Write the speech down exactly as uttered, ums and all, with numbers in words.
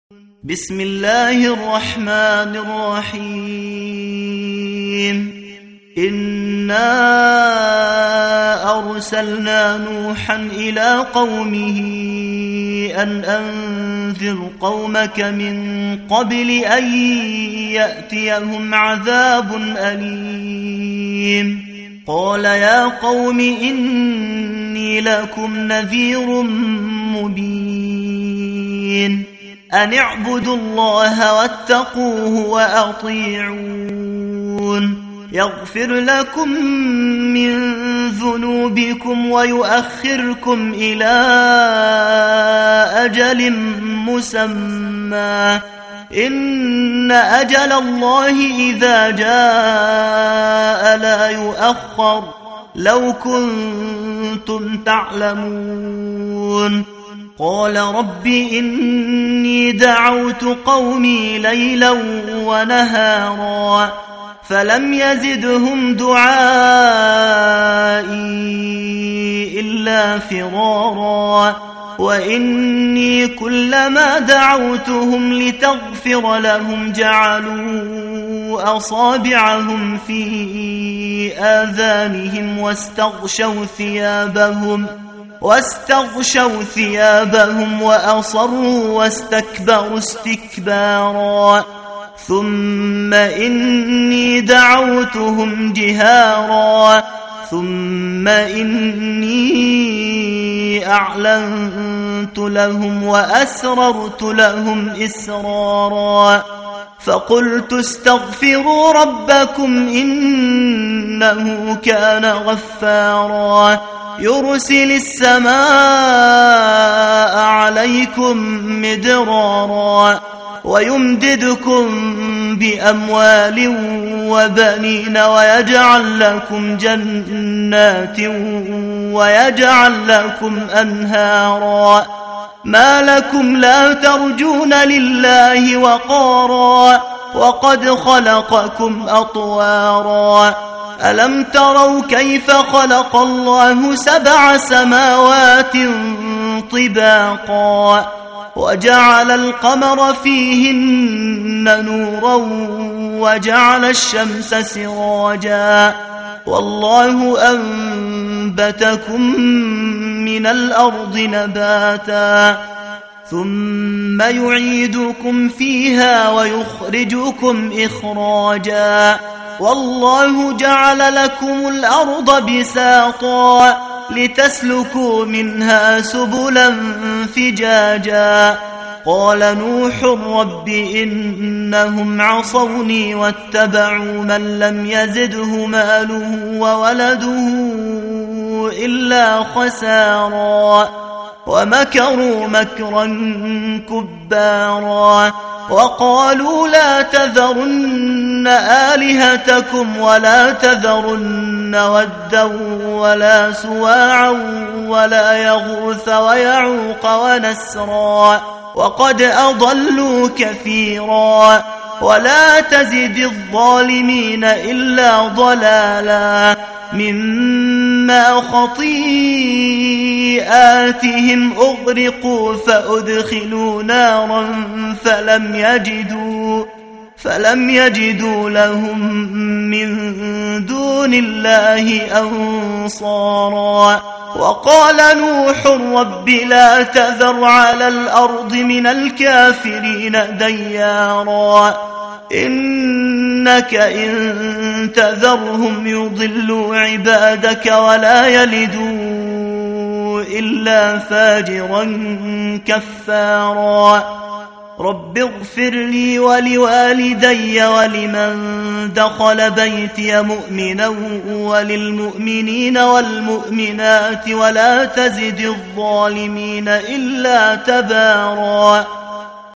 بسم الله الرحمن الرحيم إنا أرسلنا نوحا إلى قومه أن أنذر قومك من قبل أن يأتيهم عذاب أليم قال يا قوم إني لكم نذير مبين أن اعبدوا الله واتقوه وأطيعون يغفر لكم من ذنوبكم ويؤخركم إلى أجل مسمى إن أجل الله إذا جاء لا يؤخر لو كنتم تعلمون قال رب إني دعوت قومي ليلا ونهارا فلم يزدهم دعائي إلا فرارا وإني كلما دعوتهم لتغفر لهم جعلوا أصابعهم في آذانهم واستغشوا ثيابهم واستغشوا ثيابهم وأصروا واستكبروا استكبارا ثم إني دعوتهم جهارا ثم إني أعلنت لهم وأسررت لهم إسرارا فقلت استغفروا ربكم إنه كان غفارا يرسل السماء عليكم مدرارا ويمددكم بأموال وبنين ويجعل لكم جنات ويجعل لكم أنهارا ما لكم لا ترجون لله وقارا وقد خلقكم أطوارا ألم تروا كيف خلق الله سبع سماوات طباقا وجعل القمر فيهن نورا وجعل الشمس سراجا والله أنبتكم من الأرض نباتا ثم يعيدكم فيها ويخرجكم إخراجا والله جعل لكم الأرض بساطا لتسلكوا منها سبلا فجاجا قال نوح رب إنهم عصوني واتبعوا من لم يزده ماله وولده إلا خسارا ومكروا مكرا كبارا وقالوا لا تذرن آلهتكم ولا تذرن ودا ولا سواعا ولا يغوث ويعوق ونسرا وقد أضلوا كثيرا ولا تزد الظالمين إلا ضلالا مما خطيئاتهم أغرقوا فأدخلوا نارا فلم يجدوا فلم يجدوا لهم من دون الله أنصارا وقال نوح رب لا تذر على الأرض من الكافرين ديارا إنك إن تذرهم يضلوا عبادك ولا يلدوا إلا فاجرا كفارا رب اغفر لي ولوالدي ولمن دخل بيتي مؤمنا وللمؤمنين والمؤمنات ولا تزد الظالمين إلا تبارا